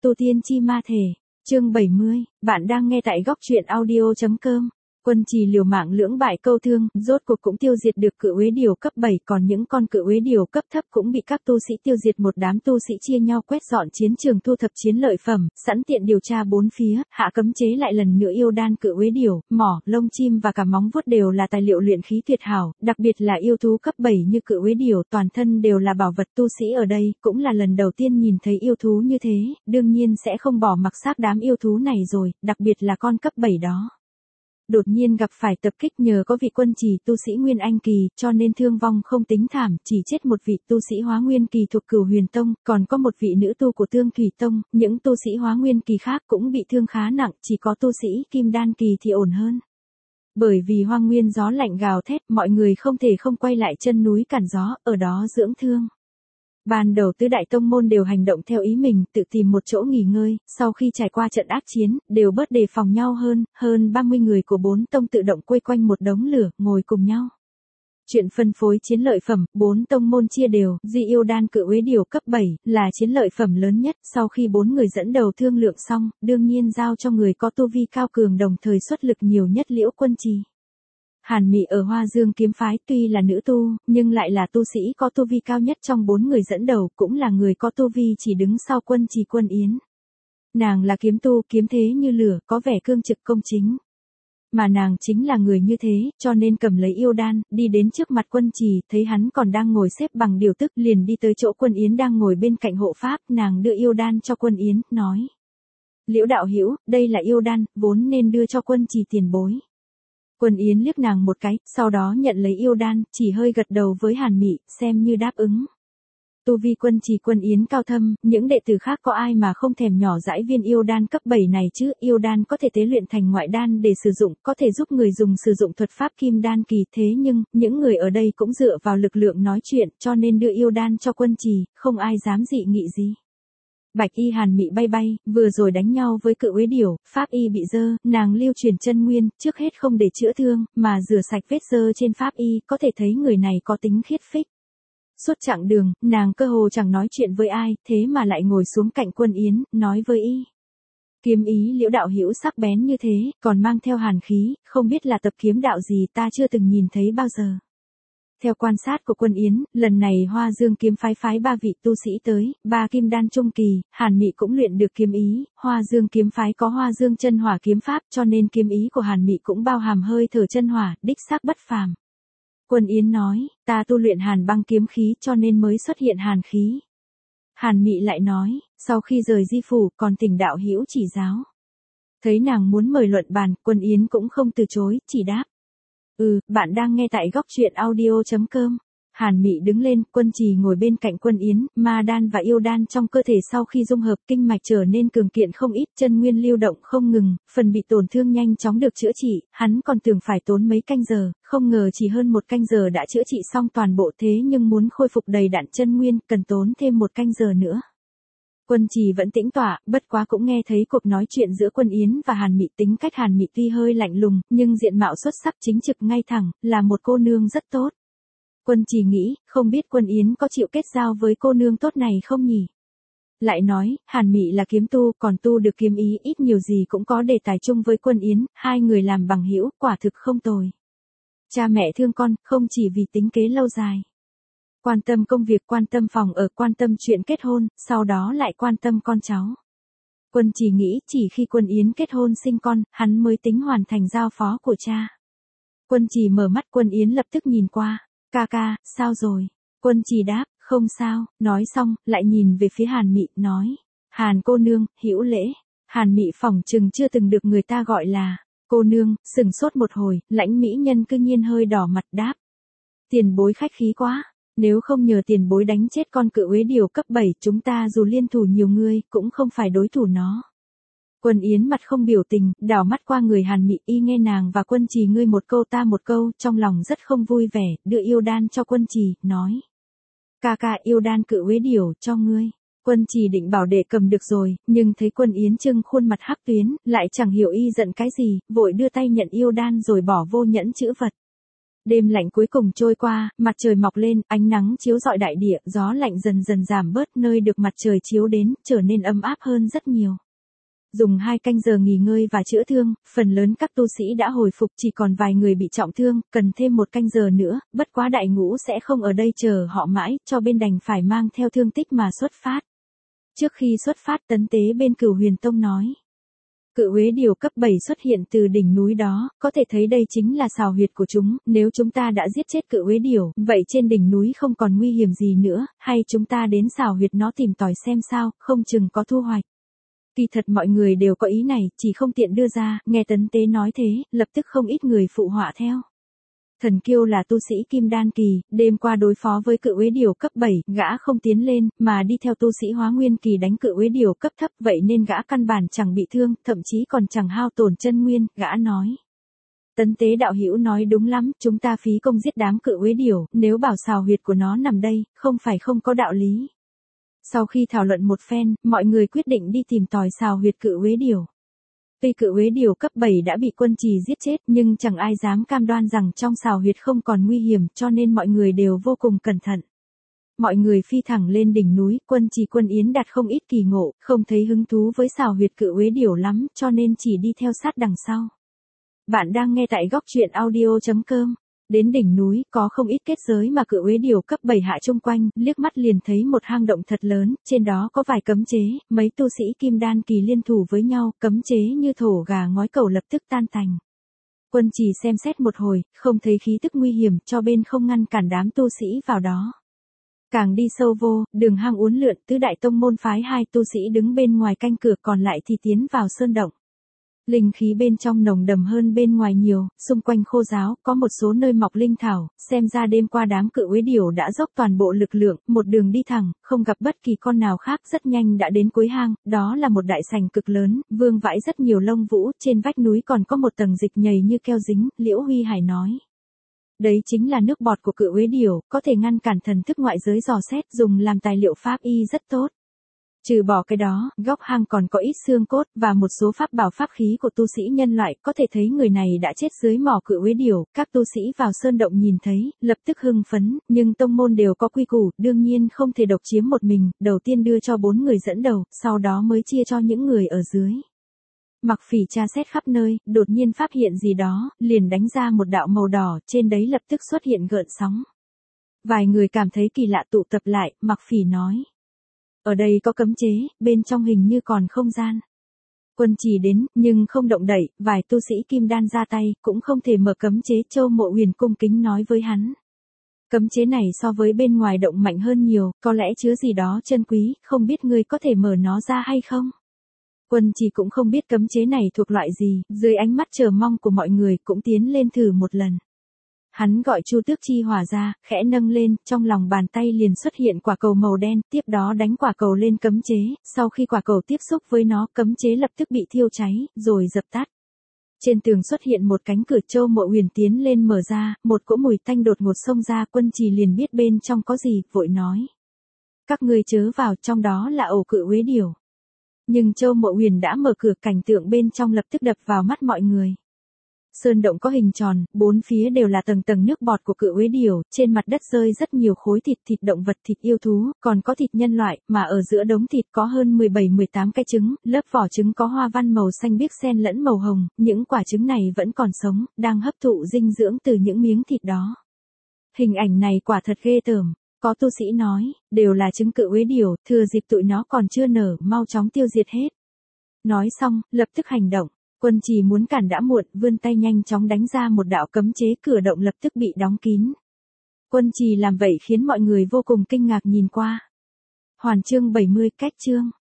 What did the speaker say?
Tu tiên chi ma thể, chương 70, bạn đang nghe tại góc truyện audio.com. Quân Trì liều mạng lưỡng bại câu thương, rốt cuộc cũng tiêu diệt được cự uế điểu cấp 7, còn những con cự uế điểu cấp thấp cũng bị các tu sĩ tiêu diệt. Một đám tu sĩ chia nhau quét dọn chiến trường, thu thập chiến lợi phẩm, sẵn tiện điều tra bốn phía, hạ cấm chế lại lần nữa. Yêu đan cự uế điểu, mỏ, lông chim và cả móng vuốt đều là tài liệu luyện khí tuyệt hảo, đặc biệt là yêu thú cấp 7 như cự uế điểu, toàn thân đều là bảo vật. Tu sĩ ở đây cũng là lần đầu tiên nhìn thấy yêu thú như thế, đương nhiên sẽ không bỏ mặc xác đám yêu thú này rồi, đặc biệt là con cấp 7 đó. Đột nhiên gặp phải tập kích, nhờ có vị Quân Trì tu sĩ Nguyên Anh kỳ, cho nên thương vong không tính thảm, chỉ chết một vị tu sĩ Hóa Nguyên kỳ thuộc Cửu Huyền Tông, còn có một vị nữ tu của Tương Thủy Tông. Những tu sĩ Hóa Nguyên kỳ khác cũng bị thương khá nặng, chỉ có tu sĩ Kim Đan kỳ thì ổn hơn. Bởi vì hoang nguyên gió lạnh gào thét, mọi người không thể không quay lại chân núi cản gió, ở đó dưỡng thương. Ban đầu tứ đại tông môn đều hành động theo ý mình, tự tìm một chỗ nghỉ ngơi, sau khi trải qua trận ác chiến, đều bớt đề phòng nhau hơn 30 người của bốn tông tự động quây quanh một đống lửa, ngồi cùng nhau. Chuyện phân phối chiến lợi phẩm, bốn tông môn chia đều, Di yêu đan cự uế điểu cấp 7, là chiến lợi phẩm lớn nhất. Sau khi bốn người dẫn đầu thương lượng xong, đương nhiên giao cho người có tu vi cao cường đồng thời xuất lực nhiều nhất Liễu Quân Trì. Hàn Mị ở Hoa Dương kiếm phái tuy là nữ tu, nhưng lại là tu sĩ có tu vi cao nhất trong bốn người dẫn đầu, cũng là người có tu vi chỉ đứng sau Quân Trì Quân Yến. Nàng là kiếm tu, kiếm thế như lửa, có vẻ cương trực công chính. Mà nàng chính là người như thế, cho nên cầm lấy yêu đan, đi đến trước mặt Quân Trì, thấy hắn còn đang ngồi xếp bằng điều tức, liền đi tới chỗ Quân Yến đang ngồi bên cạnh hộ pháp, nàng đưa yêu đan cho Quân Yến, nói: Liễu đạo hữu, đây là yêu đan, vốn nên đưa cho Quân Trì tiền bối. Quân Yến liếc nàng một cái, sau đó nhận lấy yêu đan, chỉ hơi gật đầu với Hàn Mị, xem như đáp ứng. Tu vi Quân Trì Quân Yến cao thâm, những đệ tử khác có ai mà không thèm nhỏ dãi viên yêu đan cấp 7 này chứ. Yêu đan có thể tế luyện thành ngoại đan để sử dụng, có thể giúp người dùng sử dụng thuật pháp kim đan kỳ. Thế nhưng, những người ở đây cũng dựa vào lực lượng nói chuyện, cho nên đưa yêu đan cho Quân Trì, không ai dám dị nghị gì. Bạch y Hàn Mị bay bay, vừa rồi đánh nhau với cự uế điểu, pháp y bị dơ, nàng lưu truyền chân nguyên, trước hết không để chữa thương, mà rửa sạch vết dơ trên pháp y, có thể thấy người này có tính khiết phích. Suốt chặng đường, nàng cơ hồ chẳng nói chuyện với ai, thế mà lại ngồi xuống cạnh Quân Yến, nói với y: Kiếm ý Liễu đạo hữu sắc bén như thế, còn mang theo hàn khí, không biết là tập kiếm đạo gì, ta chưa từng nhìn thấy bao giờ. Theo quan sát của Quân Yến, lần này Hoa Dương kiếm phái 3 vị tu sĩ tới, 3 kim đan trung kỳ, Hàn Mị cũng luyện được kiếm ý. Hoa Dương kiếm phái có Hoa Dương chân hỏa kiếm pháp, cho nên kiếm ý của Hàn Mị cũng bao hàm hơi thở chân hỏa, đích xác bất phàm. Quân Yến nói: Ta tu luyện hàn băng kiếm khí, cho nên mới xuất hiện hàn khí. Hàn Mị lại nói: Sau khi rời Di phủ, còn thỉnh đạo hữu chỉ giáo. Thấy nàng muốn mời luận bàn, Quân Yến cũng không từ chối, chỉ đáp: Bạn đang nghe tại góc truyện audio.com. Hàn Mị đứng lên, Quân Trì ngồi bên cạnh Quân Yến, ma đan và yêu đan trong cơ thể sau khi dung hợp, kinh mạch trở nên cường kiện không ít, chân nguyên lưu động không ngừng, phần bị tổn thương nhanh chóng được chữa trị, hắn còn tưởng phải tốn mấy canh giờ, không ngờ chỉ hơn 1 canh giờ đã chữa trị xong toàn bộ. Thế nhưng muốn khôi phục đầy đặn chân nguyên, cần tốn thêm 1 canh giờ nữa. Quân Trì vẫn tĩnh tọa, bất quá cũng nghe thấy cuộc nói chuyện giữa Quân Yến và Hàn Mị. Tính cách Hàn Mị tuy hơi lạnh lùng, nhưng diện mạo xuất sắc, chính trực ngay thẳng, là một cô nương rất tốt. Quân Trì nghĩ, không biết Quân Yến có chịu kết giao với cô nương tốt này không nhỉ? Lại nói, Hàn Mị là kiếm tu, còn tu được kiếm ý, ít nhiều gì cũng có đề tài chung với Quân Yến, hai người làm bằng hữu, quả thực không tồi. Cha mẹ thương con, không chỉ vì tính kế lâu dài. Quan tâm công việc, quan tâm phòng ở, quan tâm chuyện kết hôn, sau đó lại quan tâm con cháu. Quân Trì nghĩ, chỉ khi Quân Yến kết hôn sinh con, hắn mới tính hoàn thành giao phó của cha. Quân Trì mở mắt, Quân Yến lập tức nhìn qua. Ca, sao rồi? Quân Trì đáp: Không sao. Nói xong, lại nhìn về phía Hàn Mị, nói: Hàn cô nương, hữu lễ. Hàn Mị phỏng chừng chưa từng được người ta gọi là cô nương, sừng sốt một hồi, lãnh mỹ nhân cư nhiên hơi đỏ mặt, đáp: Tiền bối khách khí quá. Nếu không nhờ tiền bối đánh chết con cự uế điểu cấp 7, chúng ta dù liên thủ nhiều người, cũng không phải đối thủ nó. Quân Yến mặt không biểu tình, đảo mắt qua người Hàn Mị, y nghe nàng và Quân Trì ngươi một câu ta một câu, trong lòng rất không vui vẻ, đưa yêu đan cho Quân Trì, nói: Ca, yêu đan cự uế điểu, cho ngươi. Quân Trì định bảo đệ cầm được rồi, nhưng thấy Quân Yến trưng khuôn mặt hắc tuyến, lại chẳng hiểu y giận cái gì, vội đưa tay nhận yêu đan rồi bỏ vô nhẫn chữ vật. Đêm lạnh cuối cùng trôi qua, mặt trời mọc lên, ánh nắng chiếu rọi đại địa, gió lạnh dần dần giảm bớt, nơi được mặt trời chiếu đến, trở nên ấm áp hơn rất nhiều. Dùng 2 canh giờ nghỉ ngơi và chữa thương, phần lớn các tu sĩ đã hồi phục, chỉ còn vài người bị trọng thương, cần thêm 1 canh giờ nữa, bất quá đại ngũ sẽ không ở đây chờ họ mãi, cho bên đành phải mang theo thương tích mà xuất phát. Trước khi xuất phát, Tấn Tế bên Cửu Huyền Tông nói. Cự uế điểu cấp 7 xuất hiện từ đỉnh núi đó, có thể thấy đây chính là xào huyệt của chúng, nếu chúng ta đã giết chết cự uế điểu, vậy trên đỉnh núi không còn nguy hiểm gì nữa, hay chúng ta đến xào huyệt nó tìm tòi xem sao, không chừng có thu hoạch. Kỳ thật mọi người đều có ý này, chỉ không tiện đưa ra, nghe Tấn Tế nói thế, lập tức không ít người phụ họa theo. Thần Kiêu là tu sĩ Kim Đan kỳ, đêm qua đối phó với cự uế điểu cấp 7, gã không tiến lên, mà đi theo tu sĩ Hóa Nguyên kỳ đánh cự uế điểu cấp thấp, vậy nên gã căn bản chẳng bị thương, thậm chí còn chẳng hao tổn chân nguyên, gã nói. Tấn Tế đạo hữu nói đúng lắm, chúng ta phí công giết đám cự uế điểu, nếu bảo xào huyệt của nó nằm đây, không phải không có đạo lý. Sau khi thảo luận một phen, mọi người quyết định đi tìm tòi xào huyệt cự uế điểu. Tuy cự uế điểu cấp 7 đã bị Quân Trì giết chết, nhưng chẳng ai dám cam đoan rằng trong xào huyệt không còn nguy hiểm, cho nên mọi người đều vô cùng cẩn thận. Mọi người phi thẳng lên đỉnh núi, Quân Trì Quân Yến đạt không ít kỳ ngộ, không thấy hứng thú với xào huyệt cự uế điểu lắm, cho nên chỉ đi theo sát đằng sau. Bạn đang nghe tại góc truyện audio.com. Đến đỉnh núi, có không ít kết giới mà cự uế điểu cấp 7 hạ chung quanh, liếc mắt liền thấy một hang động thật lớn, trên đó có vài cấm chế, mấy tu sĩ Kim Đan kỳ liên thủ với nhau, cấm chế như thổ gà ngói cẩu lập tức tan tành. Quân Trì xem xét một hồi, không thấy khí tức nguy hiểm, cho bên không ngăn cản đám tu sĩ vào đó. Càng đi sâu vô, đường hang uốn lượn, tứ đại tông môn phái 2 tu sĩ đứng bên ngoài canh cửa, còn lại thì tiến vào sơn động. Linh khí bên trong nồng đậm hơn bên ngoài nhiều, xung quanh khô ráo, có một số nơi mọc linh thảo, xem ra đêm qua đám cự uế điểu đã dốc toàn bộ lực lượng, một đường đi thẳng, không gặp bất kỳ con nào khác, rất nhanh đã đến cuối hang, đó là một đại sảnh cực lớn, vương vãi rất nhiều lông vũ, trên vách núi còn có một tầng dịch nhầy như keo dính, Liễu Huy Hải nói. Đấy chính là nước bọt của cự uế điểu, có thể ngăn cản thần thức ngoại giới dò xét, dùng làm tài liệu pháp y rất tốt. Trừ bỏ cái đó, góc hang còn có ít xương cốt, và một số pháp bảo pháp khí của tu sĩ nhân loại, có thể thấy người này đã chết dưới mỏ cự uế điểu, các tu sĩ vào sơn động nhìn thấy, lập tức hưng phấn, nhưng tông môn đều có quy củ, đương nhiên không thể độc chiếm một mình, đầu tiên đưa cho 4 người dẫn đầu, sau đó mới chia cho những người ở dưới. Mặc Phỉ tra xét khắp nơi, đột nhiên phát hiện gì đó, liền đánh ra một đạo màu đỏ, trên đấy lập tức xuất hiện gợn sóng. Vài người cảm thấy kỳ lạ tụ tập lại, Mặc Phỉ nói. Ở đây có cấm chế, bên trong hình như còn không gian. Quân Trì đến, nhưng không động đậy, vài tu sĩ Kim Đan ra tay, cũng không thể mở cấm chế. Châu Mộ Huyền cung kính nói với hắn. Cấm chế này so với bên ngoài động mạnh hơn nhiều, có lẽ chứa gì đó chân quý, không biết ngươi có thể mở nó ra hay không? Quân Trì cũng không biết cấm chế này thuộc loại gì, dưới ánh mắt chờ mong của mọi người cũng tiến lên thử một lần. Hắn gọi Chu Tước Chi Hỏa ra, khẽ nâng lên, trong lòng bàn tay liền xuất hiện quả cầu màu đen, tiếp đó đánh quả cầu lên cấm chế, sau khi quả cầu tiếp xúc với nó, cấm chế lập tức bị thiêu cháy, rồi dập tắt. Trên tường xuất hiện một cánh cửa. Châu Mộ Huyền tiến lên mở ra, một cỗ mùi tanh đột ngột xông ra, Quân Trì liền biết bên trong có gì, vội nói. Các ngươi chớ vào, trong đó là ổ cự uế điểu. Nhưng Châu Mộ Huyền đã mở cửa, cảnh tượng bên trong lập tức đập vào mắt mọi người. Sơn động có hình tròn, 4 phía đều là tầng tầng nước bọt của cự uế điểu, trên mặt đất rơi rất nhiều khối thịt, thịt động vật, thịt yêu thú, còn có thịt nhân loại, mà ở giữa đống thịt có hơn 17-18 cái trứng, lớp vỏ trứng có hoa văn màu xanh biếc xen lẫn màu hồng, những quả trứng này vẫn còn sống, đang hấp thụ dinh dưỡng từ những miếng thịt đó. Hình ảnh này quả thật ghê tởm. Có tu sĩ nói, đều là trứng cự uế điểu, thừa dịp tụi nó còn chưa nở, mau chóng tiêu diệt hết. Nói xong, lập tức hành động. Quân Trì muốn cản đã muộn, vươn tay nhanh chóng đánh ra một đạo cấm chế, cửa động lập tức bị đóng kín. Quân Trì làm vậy khiến mọi người vô cùng kinh ngạc nhìn qua. Hoàn chương 70 kết chương.